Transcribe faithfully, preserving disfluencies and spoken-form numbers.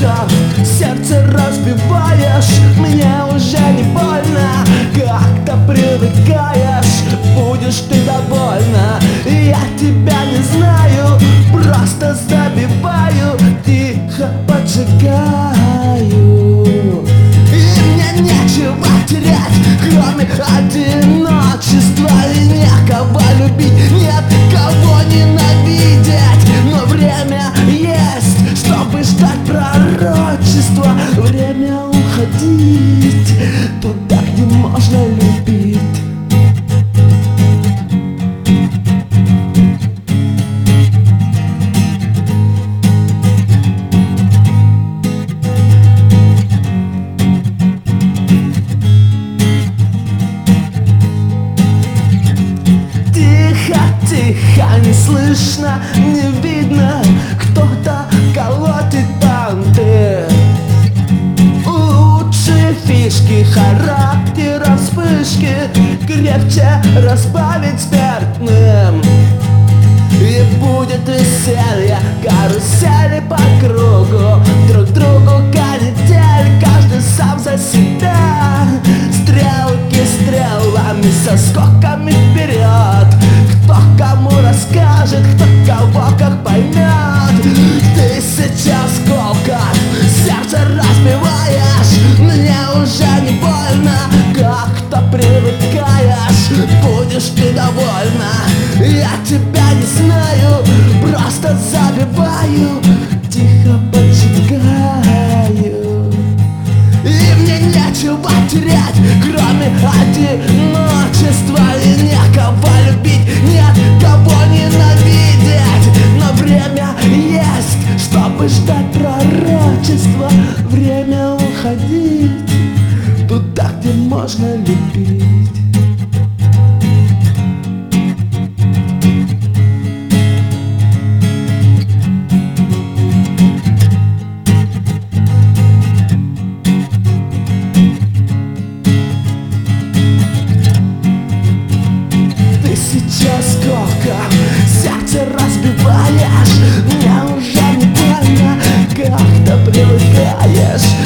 сколько сердце разбиваешь, мне уже не больно. Как-то привыкаешь, будешь ты довольна. Я тебя не знаю, просто забиваю, тихо поджигаю. И мне нечего терять, кроме одиночества. И некого любить, нет кого ненавидеть. Но время есть, чтобы ждать пророчества. Время уходить туда, где можно любить. Тихо, не слышно, не видно, кто-то колотит танты. Лучшие фишки, характера вспышки крепче разбавить спиртным. И будет веселье, карусели по кругу, друг другу канитель, каждый сам за себя. Стрелки стрелами со скоками вперед. Кто кому расскажет, кто кого как поймет. Тысяча сколков сердце разбиваешь, мне уже не больно. Как-то привыкаешь, будешь ты довольна. Я тебя не знаю, просто забиваю, тихо поджигаю. И мне нечего терять, кроме одиночества. И некого любить, нет кого ненавидеть. Но время есть, чтобы ждать пророчества. Время уходить туда, где можно любить. Сейчас сколько сердце разбиваешь, мне уже не больно. Как-то привыкаешь,